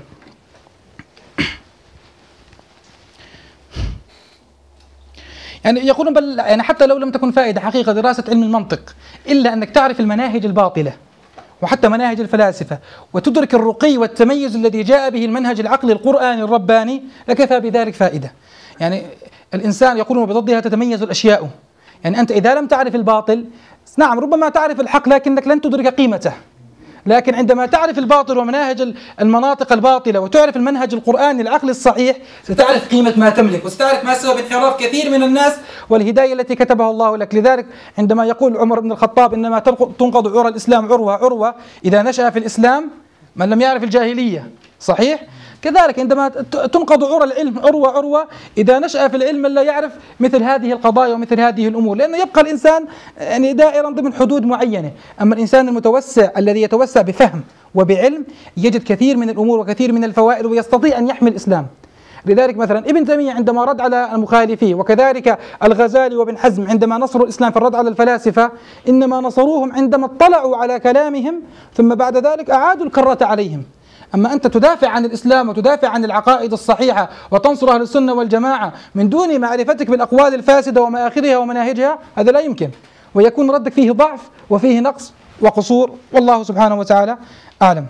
يعني يقولون بل يعني حتى لو لم تكن فائدة حقيقة دراسة علم المنطق إلا أنك تعرف المناهج الباطلة وحتى مناهج الفلاسفة وتدرك الرقي والتميز الذي جاء به المنهج العقلي القرآني الرباني، لكفى بذلك فائدة. يعني الإنسان يقولون بضدها تتميز الأشياء. يعني أنت إذا لم تعرف الباطل، نعم ربما تعرف الحق لكنك لن تدرك قيمته، لكن عندما تعرف الباطل ومناهج المناطق الباطلة وتعرف المنهج القرآني العقل الصحيح ستعرف قيمة ما تملك، وستعرف ما سبب انحراف كثير من الناس والهداية التي كتبها الله لك. لذلك عندما يقول عمر بن الخطاب إنما تنقض عرى الإسلام عروة إذا نشأ في الإسلام من لم يعرف الجاهلية، صحيح؟ كذلك عندما تنقض عرى العلم عروة إذا نشأ في العلم من لا يعرف مثل هذه القضايا ومثل هذه الأمور، لأنه يبقى الإنسان يعني دائرا ضمن حدود معينة. أما الإنسان المتوسع الذي يتوسع بفهم وبعلم يجد كثير من الأمور وكثير من الفوائد ويستطيع أن يحمي الإسلام. لذلك مثلا ابن تيمية عندما رد على المخالفين، وكذلك الغزالي وابن حزم عندما نصروا الإسلام في الرد على الفلاسفة، إنما نصروهم عندما اطلعوا على كلامهم ثم بعد ذلك أعادوا الكرة عليهم. أما أنت تدافع عن الإسلام وتدافع عن العقائد الصحيحة وتنصر أهل السنة والجماعة من دون معرفتك بالأقوال الفاسدة ومآخذها ومناهجها، هذا لا يمكن، ويكون ردك فيه ضعف وفيه نقص وقصور، والله سبحانه وتعالى أعلم.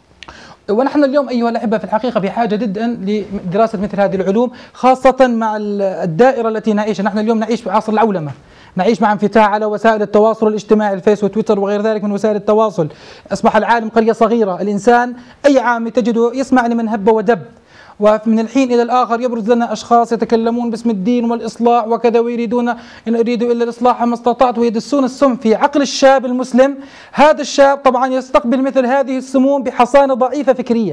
ونحن اليوم أيها الأحبة في الحقيقة بحاجة جدا لدراسة مثل هذه العلوم، خاصة مع الدائرة التي نعيشها. نحن اليوم نعيش في عصر العولمة، نعيش مع انفتاح على وسائل التواصل الاجتماعي، الفيس وتويتر وغير ذلك من وسائل التواصل. أصبح العالم قرية صغيرة، الإنسان أي عام تجده يسمع لمن هب ودب، ومن الحين إلى الآخر يبرز لنا أشخاص يتكلمون باسم الدين والإصلاح وكذا، ويريدون إن أريدوا إلا الإصلاح ما استطعت، ويدسون السم في عقل الشاب المسلم. هذا الشاب طبعا يستقبل مثل هذه السموم بحصانة ضعيفة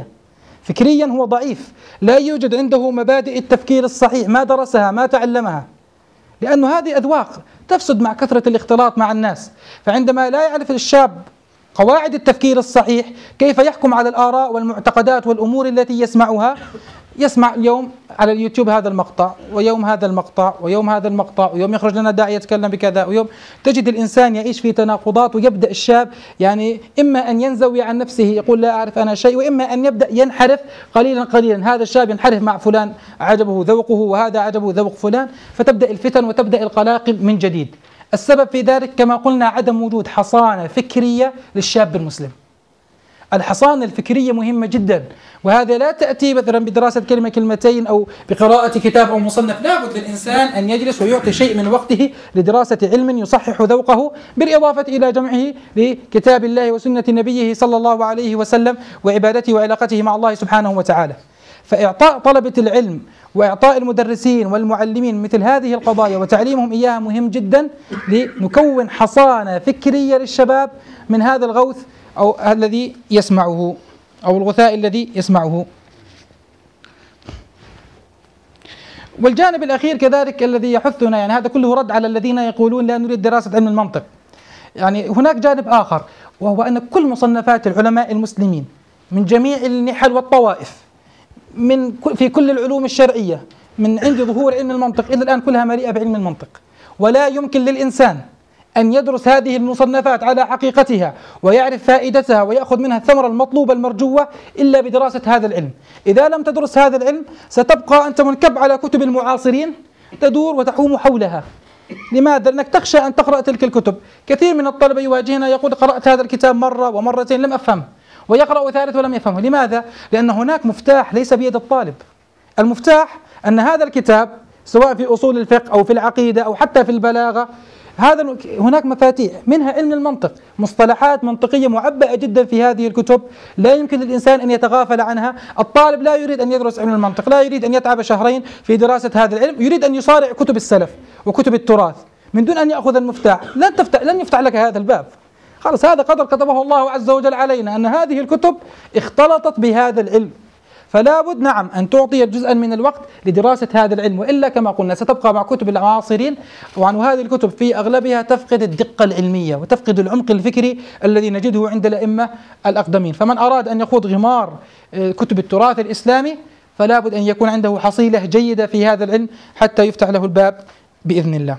فكريا هو ضعيف، لا يوجد عنده مبادئ التفكير الصحيح، ما درسها ما تعلمها، لأنه هذه أذواق تفسد مع كثرة الاختلاط مع الناس. فعندما لا يعرف الشاب قواعد التفكير الصحيح، كيف يحكم على الآراء والمعتقدات والأمور التي يسمعها، يسمع اليوم على اليوتيوب هذا المقطع ويوم هذا المقطع ويوم هذا المقطع ويوم يخرج لنا داعي يتكلم بكذا ويوم، تجد الإنسان يعيش في تناقضات، ويبدأ الشاب يعني إما أن ينزوي عن نفسه يقول لا أعرف أنا شيء، وإما أن يبدأ ينحرف قليلا قليلا. هذا الشاب ينحرف مع فلان عجبه ذوقه وهذا عجبه ذوق فلان، فتبدأ الفتن وتبدأ القلاقل من جديد. السبب في ذلك كما قلنا عدم وجود حصانة فكرية للشاب المسلم. الحصانة الفكرية مهمة جدا، وهذا لا تأتي مثلا بدراسة كلمة كلمتين أو بقراءة كتاب أو مصنف. لابد للإنسان أن يجلس ويعطي شيء من وقته لدراسة علم يصحح ذوقه، بالإضافة إلى جمعه لكتاب الله وسنة نبيه صلى الله عليه وسلم وعبادته وعلاقته مع الله سبحانه وتعالى. فإعطاء طلبة العلم وإعطاء المدرسين والمعلمين مثل هذه القضايا وتعليمهم إياها مهم جدا، لنكون حصانة فكرية للشباب من هذا الغوث أو الذي يسمعه أو الغثاء الذي يسمعه. والجانب الأخير كذلك الذي يحثنا، يعني هذا كله رد على الذين يقولون لا نريد دراسة علم المنطق. يعني هناك جانب آخر، وهو أن كل مصنفات العلماء المسلمين من جميع النحل والطوائف في كل العلوم الشرعية من عند ظهور علم المنطق إلى الآن كلها مليئة بعلم المنطق، ولا يمكن للإنسان أن يدرس هذه المصنفات على حقيقتها ويعرف فائدتها ويأخذ منها الثمرة المطلوبة المرجوة إلا بدراسة هذا العلم. إذا لم تدرس هذا العلم ستبقى أنت منكب على كتب المعاصرين تدور وتحوم حولها. لماذا؟ لأنك تخشى أن تقرأ تلك الكتب. كثير من الطلبة يواجهنا يقول قرأت هذا الكتاب مرة ومرتين لم أفهم، ويقرأ ثالث ولم يفهمه. لماذا؟ لأن هناك مفتاح ليس بيد الطالب. المفتاح أن هذا الكتاب سواء في أصول الفقه أو في العقيدة أو حتى في البلاغة، هناك مفاتيح منها علم المنطق، مصطلحات منطقية معبأة جدا في هذه الكتب لا يمكن للإنسان أن يتغافل عنها. الطالب لا يريد أن يدرس علم المنطق، لا يريد أن يتعب شهرين في دراسة هذا العلم، يريد أن يصارع كتب السلف وكتب التراث من دون أن يأخذ المفتاح. لن يفتح لك هذا الباب، خلاص هذا قدر كتبه الله عز وجل علينا أن هذه الكتب اختلطت بهذا العلم. فلا بد نعم أن تعطي جزءا من الوقت لدراسة هذا العلم، وإلا كما قلنا ستبقى مع كتب المعاصرين، وهذه الكتب في أغلبها تفقد الدقة العلمية وتفقد العمق الفكري الذي نجده عند الأئمة الأقدمين. فمن أراد أن يخوض غمار كتب التراث الإسلامي فلا بد أن يكون عنده حصيلة جيدة في هذا العلم حتى يفتح له الباب بإذن الله.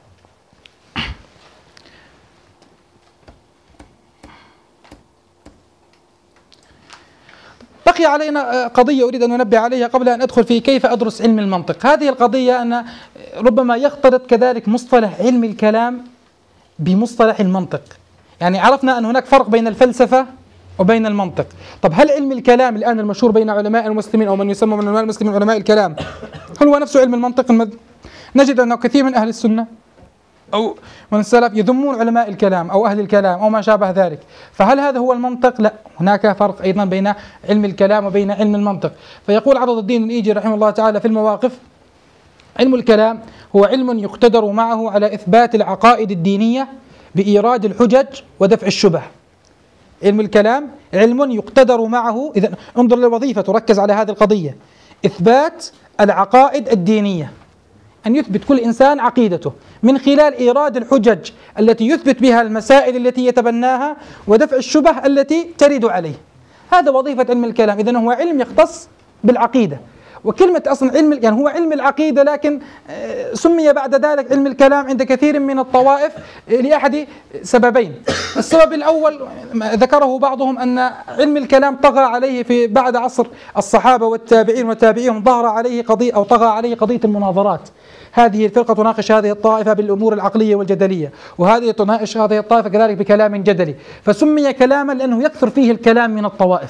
بقي علينا قضية أريد أن أنبه عليها قبل أن أدخل في كيف أدرس علم المنطق. هذه القضية أن ربما يختلط كذلك مصطلح علم الكلام بمصطلح المنطق. يعني عرفنا أن هناك فرق بين الفلسفة وبين المنطق. طب هل علم الكلام الآن المشهور بين علماء المسلمين أو من يسمى من علماء المسلمين علماء الكلام هل هو نفسه علم المنطق؟ نجد أنه كثير من أهل السنة أو من السلف يذمون علماء الكلام أو أهل الكلام أو ما شابه ذلك. فهل هذا هو المنطق؟ لا، هناك فرق أيضا بين علم الكلام وبين علم المنطق. فيقول عضد الدين الإيجي رحمه الله تعالى في المواقف: علم الكلام هو علم يقتدر معه على إثبات العقائد الدينية بإيراد الحجج ودفع الشبه. علم الكلام علم يقتدر معه، إذا انظر للوظيفة تركز على هذه القضية، إثبات العقائد الدينية، أن يثبت كل إنسان عقيدته من خلال إيراد الحجج التي يثبت بها المسائل التي يتبناها ودفع الشبه التي ترد عليه. هذا وظيفة علم الكلام. إذن هو علم يختص بالعقيدة. وكلمة أصلا علم يعني هو علم العقيدة، لكن سمي بعد ذلك علم الكلام عند كثير من الطوائف لأحد سببين. السبب الأول ذكره بعضهم أن علم الكلام طغى عليه في بعد عصر الصحابة والتابعين وتابعيهم، ظهر عليه قضية أو طغى عليه قضية المناظرات. هذه الفرقة تناقش هذه الطائفة بالأمور العقلية والجدلية، وهذه تناقش هذه الطائفة كذلك بكلام جدلي، فسمي كلاما لأنه يكثر فيه الكلام من الطوائف.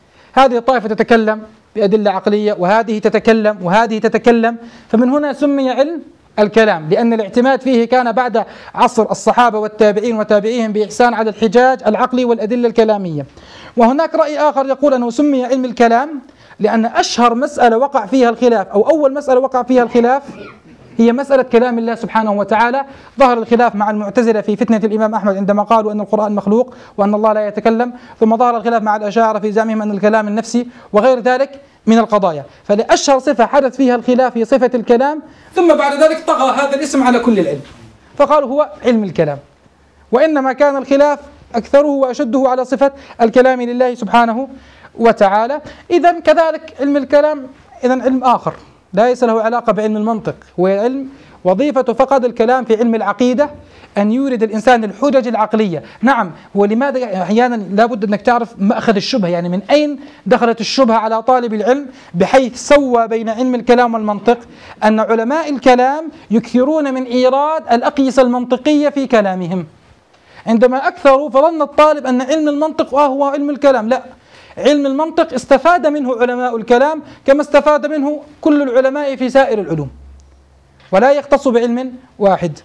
هذه الطائفة تتكلم بأدلة عقلية وهذه تتكلم وهذه تتكلم، فمن هنا سمي علم الكلام، لأن الاعتماد فيه كان بعد عصر الصحابة والتابعين وتابعيهم بإحسان على الحجاج العقلي والأدلة الكلامية. وهناك رأي آخر يقول أنه سمي علم الكلام لأن أشهر مسألة وقع فيها الخلاف أو أول مسألة وقع فيها الخلاف هي مسألة كلام الله سبحانه وتعالى. ظهر الخلاف مع المعتزلة في فتنة الإمام أحمد عندما قالوا أن القرآن مخلوق وأن الله لا يتكلم، ثم ظهر الخلاف مع الأشاعرة في زعمهم أن الكلام النفسي وغير ذلك من القضايا. فلأشهر صفة حدث فيها الخلاف هي صفة الكلام، ثم بعد ذلك طغى هذا الاسم على كل العلم فقالوا هو علم الكلام، وإنما كان الخلاف أكثره وأشده على صفة الكلام لله سبحانه وتعالى. إذن كذلك علم الكلام إذن علم آخر ليس له علاقة بعلم المنطق، هو علم وظيفته فقط الكلام في علم العقيدة، أن يورد الإنسان الحجج العقلية. نعم، ولماذا أحيانا لابد أنك تعرف مأخذ الشبهة، يعني من أين دخلت الشبهة على طالب العلم بحيث سوى بين علم الكلام والمنطق. أن علماء الكلام يكثرون من إيراد الأقيسة المنطقية في كلامهم، عندما أكثروا فظن الطالب أن علم المنطق هو علم الكلام. لا، علم المنطق استفاد منه علماء الكلام كما استفاد منه كل العلماء في سائر العلوم، ولا يختص بعلم واحد.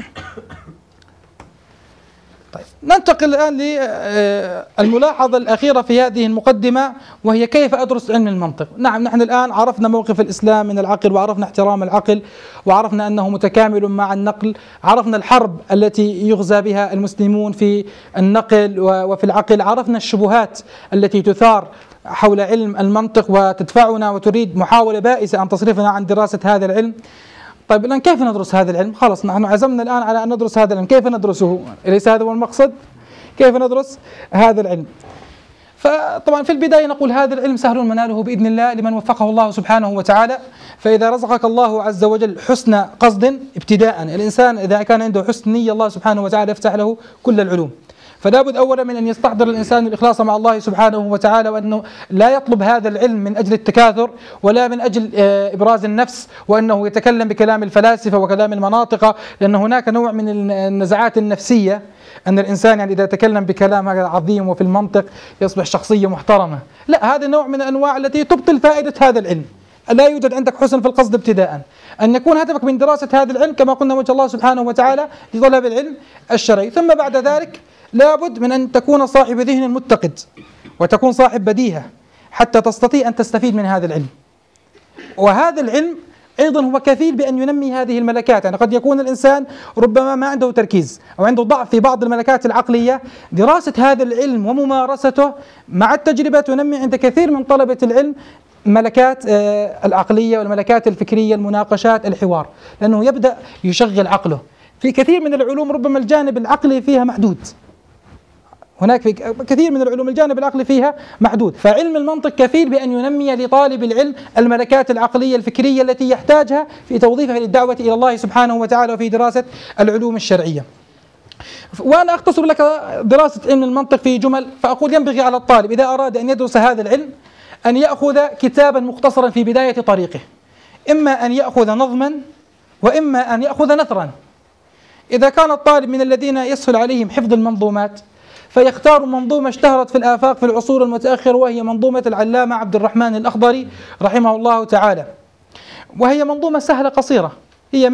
طيب، ننتقل الآن للملاحظة الأخيرة في هذه المقدمة، وهي كيف أدرس علم المنطق. نعم، نحن الآن عرفنا موقف الإسلام من العقل، وعرفنا احترام العقل، وعرفنا أنه متكامل مع النقل، عرفنا الحرب التي يغزى بها المسلمون في النقل وفي العقل، عرفنا الشبهات التي تثار حول علم المنطق وتدفعنا وتريد محاولة بائسة أن تصرفنا عن دراسة هذا العلم. طيب الآن كيف ندرس هذا العلم؟ خلاص نحن عزمنا الآن على أن ندرس هذا العلم، كيف ندرسه؟ أليس هذا هو المقصد؟ كيف ندرس هذا العلم؟ فطبعا في البداية نقول هذا العلم سهل مناله بإذن الله لمن وفقه الله سبحانه وتعالى. فإذا رزقك الله عز وجل حسن قصد ابتداء، الإنسان إذا كان عنده حسن نية الله سبحانه وتعالى يفتح له كل العلوم. فلا بد أولا من أن يستحضر الإنسان الإخلاص مع الله سبحانه وتعالى، وأنه لا يطلب هذا العلم من أجل التكاثر ولا من أجل إبراز النفس، وأنه يتكلم بكلام الفلاسفة وكلام المناطق، لأن هناك نوع من النزعات النفسية أن الإنسان يعني إذا تكلم بكلام عظيم وفي المنطق يصبح شخصية محترمة. لا، هذا نوع من الأنواع التي تبطل فائدة هذا العلم. لا يوجد عندك حسن في القصد ابتداء، أن يكون هدفك من دراسة هذا العلم كما قلنا وجه الله سبحانه وتعالى لطلب العلم الشرعي. ثم بعد ذلك لابد من أن تكون صاحب ذهن متقد وتكون صاحب بديهة حتى تستطيع أن تستفيد من هذا العلم. وهذا العلم أيضا هو كفيل بأن ينمي هذه الملكات. يعني قد يكون الإنسان ربما ما عنده تركيز أو عنده ضعف في بعض الملكات العقلية، دراسة هذا العلم وممارسته مع التجربة تنمي عند كثير من طلبة العلم ملكات العقلية والملكات الفكرية، المناقشات، الحوار، لأنه يبدأ يشغل عقله. في كثير من العلوم ربما الجانب العقلي فيها محدود، هناك في كثير من العلوم الجانب العقلي فيها محدود، فعلم المنطق كفيل بأن ينمي لطالب العلم الملكات العقلية الفكرية التي يحتاجها في توظيفها للدعوة إلى الله سبحانه وتعالى وفي دراسة العلوم الشرعية. وأنا أختصر لك دراسة علم المنطق في جمل، فأقول ينبغي على الطالب إذا أراد أن يدرس هذا العلم أن يأخذ كتابا مختصرا في بداية طريقه، إما أن يأخذ نظما وإما أن يأخذ نثرا. إذا كان الطالب من الذين يسهل عليهم حفظ المنظومات فيختار منظومة اشتهرت في الآفاق في العصور المتأخرة، وهي منظومة العلامة عبد الرحمن الأخضري رحمه الله تعالى، وهي منظومة سهلة قصيرة، هي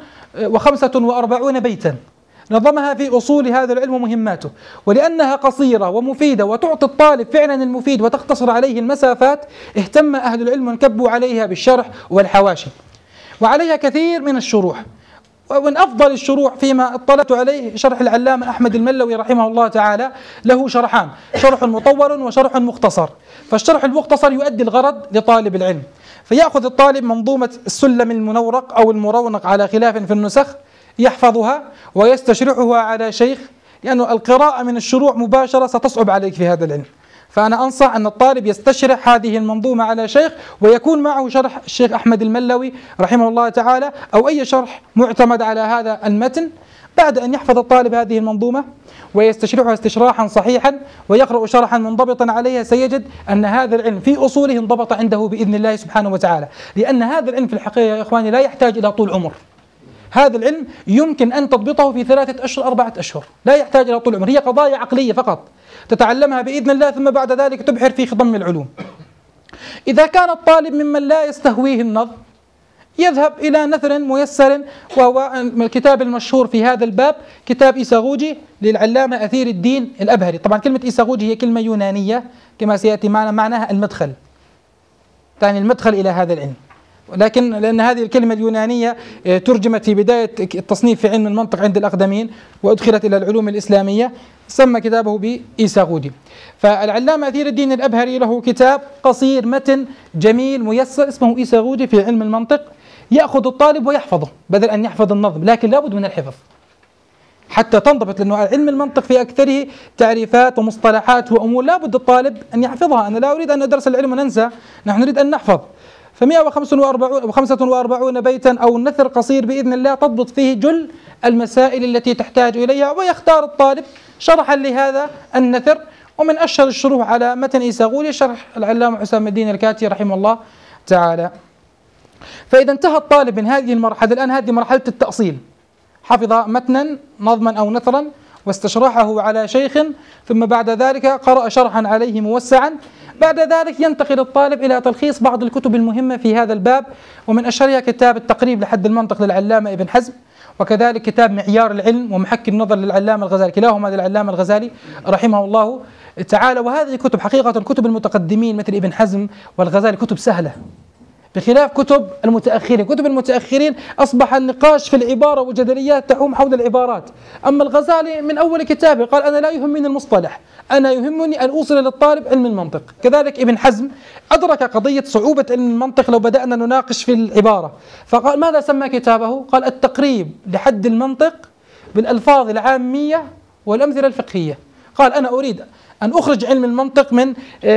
145 بيتا نظمها في أصول هذا العلم ومهماته. ولأنها قصيرة ومفيدة وتعطي الطالب فعلا المفيد وتختصر عليه المسافات، اهتم أهل العلم وانكبوا عليها بالشرح والحواشي، وعليها كثير من الشروح. ومن أفضل الشروح فيما اطلعت عليه شرح العلامة أحمد الملوي رحمه الله تعالى، له شرحان، شرح مطول وشرح مختصر. فالشرح المختصر يؤدي الغرض لطالب العلم، فيأخذ الطالب منظومة السلم المنورق أو المرونق على خلاف في النسخ، يحفظها ويستشرحها على شيخ، لأنه القراءة من الشروح مباشرة ستصعب عليك في هذا العلم. فأنا أنصح أن الطالب يستشرح هذه المنظومة على شيخ، ويكون معه شرح الشيخ أحمد الملوي رحمه الله تعالى أو أي شرح معتمد على هذا المتن. بعد أن يحفظ الطالب هذه المنظومة ويستشرحها استشراحا صحيحا ويقرأ شرحا منضبطا عليها، سيجد أن هذا العلم في أصوله انضبط عنده بإذن الله سبحانه وتعالى. لأن هذا العلم في الحقيقة يا إخواني لا يحتاج إلى طول عمر، هذا العلم يمكن أن تضبطه في 3 أشهر 4 أشهر، لا يحتاج إلى طول عمر، هي قضايا عقلية فقط تتعلمها بإذن الله، ثم بعد ذلك تبحر في خضم العلوم. إذا كان الطالب ممن لا يستهويه النظم يذهب إلى نثر ميسر، وهو الكتاب المشهور في هذا الباب كتاب إيساغوجي للعلامة أثير الدين الأبهري. طبعا كلمة إيساغوجي هي كلمة يونانية كما سيأتي معنا، معناها المدخل، يعني المدخل إلى هذا العلم، ولكن لأن هذه الكلمة اليونانية ترجمت في بداية التصنيف في علم المنطق عند الأقدمين وأدخلت إلى العلوم الإسلامية، سمى كتابه بإيساغوجي. فالعلامة أثير الدين الأبهري له كتاب قصير متن جميل ميسر اسمه إيساغوجي في علم المنطق، يأخذ الطالب ويحفظه بدل أن يحفظ النظم، لكن لابد من الحفظ حتى تنضبط، لأنه علم المنطق في أكثره تعريفات ومصطلحات وأمور لابد الطالب أن يحفظها. أنا لا أريد أن ندرس العلم وننسى، نحن نريد أن نحفظ. ف145 بيتا أو نثر قصير بإذن الله تضبط فيه جل المسائل التي تحتاج إليها، ويختار الطالب شرحا لهذا النثر. ومن أشهر الشروح على متن إيساغولي شرح العلامة حسام الدين الكاتي رحمه الله تعالى. فإذا انتهى الطالب من هذه المرحلة، الآن هذه مرحلة التأصيل، حفظ متنا نظما أو نثرا واستشرحه على شيخ، ثم بعد ذلك قرأ شرحا عليه موسعا. بعد ذلك ينتقل الطالب إلى تلخيص بعض الكتب المهمة في هذا الباب، ومن أشهرها كتاب التقريب لحد المنطق للعلامة ابن حزم، وكذلك كتاب معيار العلم ومحك النظر للعلامة الغزالي، كلاهما للعلامة الغزالي رحمه الله تعالى. وهذه كتب حقيقة كتب المتقدمين مثل ابن حزم والغزالي كتب سهلة، بخلاف كتب المتأخرين. كتب المتأخرين أصبح النقاش في العبارة وجدليات تحوم حول العبارات. أما الغزالي من أول كتابه قال أنا لا يهمني المصطلح، أنا يهمني أن أوصل للطالب علم المنطق. كذلك ابن حزم أدرك قضية صعوبة علم المنطق لو بدأنا نناقش في العبارة، فقال ماذا سمى كتابه؟ قال التقريب لحد المنطق بالألفاظ العامية والأمثلة الفقهية. قال أنا أريد أن أخرج علم المنطق من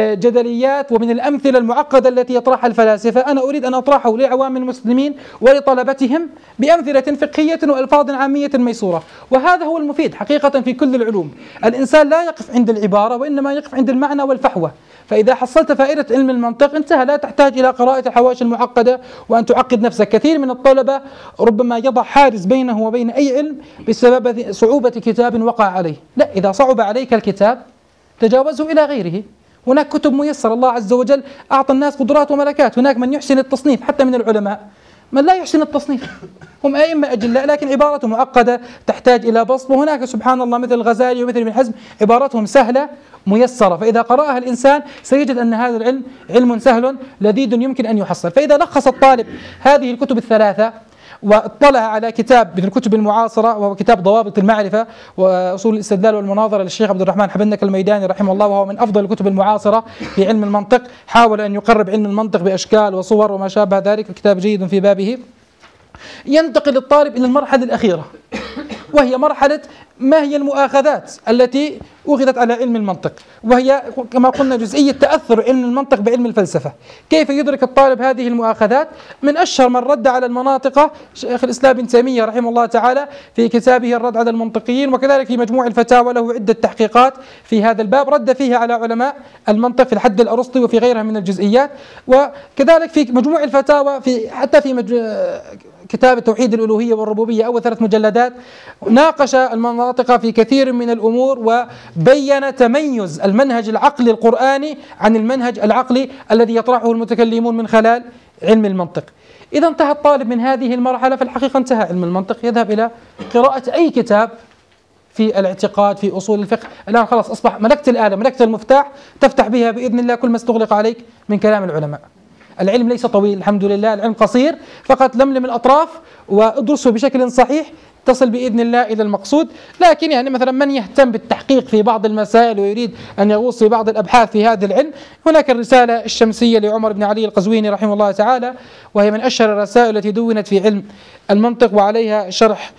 جدليات ومن الأمثلة المعقدة التي يطرحها الفلاسفة، أنا أريد أن أطرحه لعوام المسلمين ولطلبتهم بأمثلة فقهية وألفاظ عامية ميسورة. وهذا هو المفيد حقيقة في كل العلوم. الإنسان لا يقف عند العبارة وإنما يقف عند المعنى والفحوى. فإذا حصلت فائدة علم المنطق انتهى، لا تحتاج إلى قراءة الحواشي المعقدة وأن تعقد نفسك. كثير من الطلبة ربما يضع حاجز بينه وبين أي علم بسبب صعوبة كتاب وقع عليه. لا، إذا صعب عليك الكتاب تجاوزه إلى غيره. هناك كتب ميسرة، الله عز وجل أعطى الناس قدرات وملكات. هناك من يحسن التصنيف حتى من العلماء، من لا يحسن التصنيف، هم أئمة أجلاء لكن عبارته معقدة تحتاج إلى بسط. وهناك سبحان الله مثل الغزالي ومثل ابن حزم عباراتهم سهلة ميسرة، فإذا قرأها الإنسان سيجد أن هذا العلم علم سهل لذيذ يمكن أن يحصل. فإذا لخص الطالب هذه الكتب الثلاثة واطلع على كتاب من الكتب المعاصرة وهو كتاب ضوابط المعرفة وأصول الاستدلال والمناظرة للشيخ عبد الرحمن حبنك الميداني رحمه الله، وهو من أفضل الكتب المعاصرة في علم المنطق، حاول أن يقرب علم المنطق بأشكال وصور وما شابه ذلك، كتاب جيد في بابه. ينتقل الطالب إلى المرحلة الأخيرة، وهي مرحلة ما هي المؤاخذات التي أخذت على علم المنطق، وهي كما قلنا جزئية تأثر علم المنطق بعلم الفلسفة. كيف يدرك الطالب هذه المؤاخذات؟ من أشهر من رد على المناطق شيخ الإسلام ابن تيمية رحمه الله تعالى في كتابه الرد على المنطقيين، وكذلك في مجموع الفتاوى له عدة تحقيقات في هذا الباب رد فيها على علماء المنطق في الحد الأرسطي وفي غيرها من الجزئيات. وكذلك في مجموع الفتاوى حتى في كتاب توحيد الألوهية والربوبية أول 3 مجلدات ناقش المناطق في كثير من الأمور، وبين تميز المنهج العقلي القرآني عن المنهج العقلي الذي يطرحه المتكلمون من خلال علم المنطق. إذا انتهى الطالب من هذه المرحلة فالحقيقة انتهى علم المنطق، يذهب إلى قراءة أي كتاب في الاعتقاد في أصول الفقه. الآن خلاص أصبح ملكت الآلة، ملكت المفتاح، تفتح بها بإذن الله كل ما استغلق عليك من كلام العلماء. العلم ليس طويل الحمد لله، العلم قصير، فقط لملم الأطراف وادرسه بشكل صحيح تصل بإذن الله إلى المقصود. لكن يعني مثلا من يهتم بالتحقيق في بعض المسائل ويريد أن يغوص في بعض الأبحاث في هذا العلم، هناك الرسالة الشمسية لعمر بن علي القزويني رحمه الله تعالى، وهي من أشهر الرسائل التي دونت في علم المنطق، وعليها شرح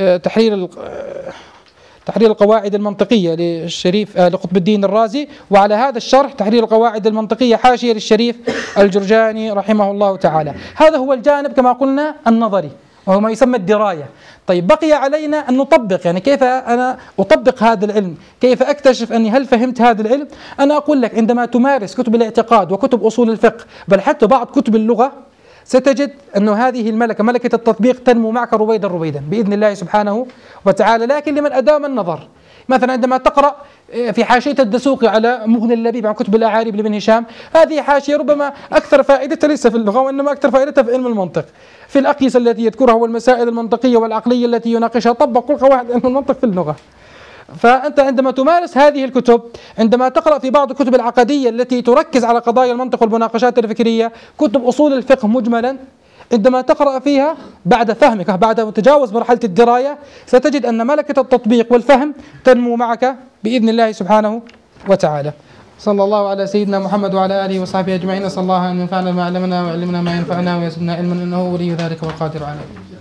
تحرير القواعد المنطقية للشريف لقطب الدين الرازي، وعلى هذا الشرح تحرير القواعد المنطقية حاشية للشريف الجرجاني رحمه الله تعالى. هذا هو الجانب كما قلنا النظري وهو ما يسمى الدراية. طيب بقي علينا أن نطبق، يعني كيف أنا أطبق هذا العلم، كيف أكتشف أني هل فهمت هذا العلم. أنا أقول لك عندما تمارس كتب الاعتقاد وكتب أصول الفقه بل حتى بعض كتب اللغة ستجد أن هذه الملكة ملكة التطبيق تنمو معك رويدا رويدا بإذن الله سبحانه وتعالى. لكن لمن أدام النظر، مثلا عندما تقرأ في حاشية الدسوقي على مغني اللبيب عن كتب الأعاريب لابن هشام، هذه حاشية ربما أكثر فائدتها ليس في اللغة وإنما أكثر فائدتها في علم المنطق، في الأقيسة التي يذكرها والمسائل المنطقية والعقلية التي يناقشها، طبق كل قواعد علم المنطق في اللغة. فأنت عندما تمارس هذه الكتب، عندما تقرأ في بعض الكتب العقدية التي تركز على قضايا المنطق والمناقشات الفكرية، كتب أصول الفقه مجملا، عندما تقرأ فيها بعد فهمك بعد تجاوز مرحلة الدراية ستجد أن ملكة التطبيق والفهم تنمو معك بإذن الله سبحانه وتعالى. صلى الله على سيدنا محمد وعلى آله وصحبه أجمعين. نسأل الله أن ينفعنا ما علمنا ويعلمنا ما ينفعنا ويزدنا علما إنه ولي ذلك والقادر عليه.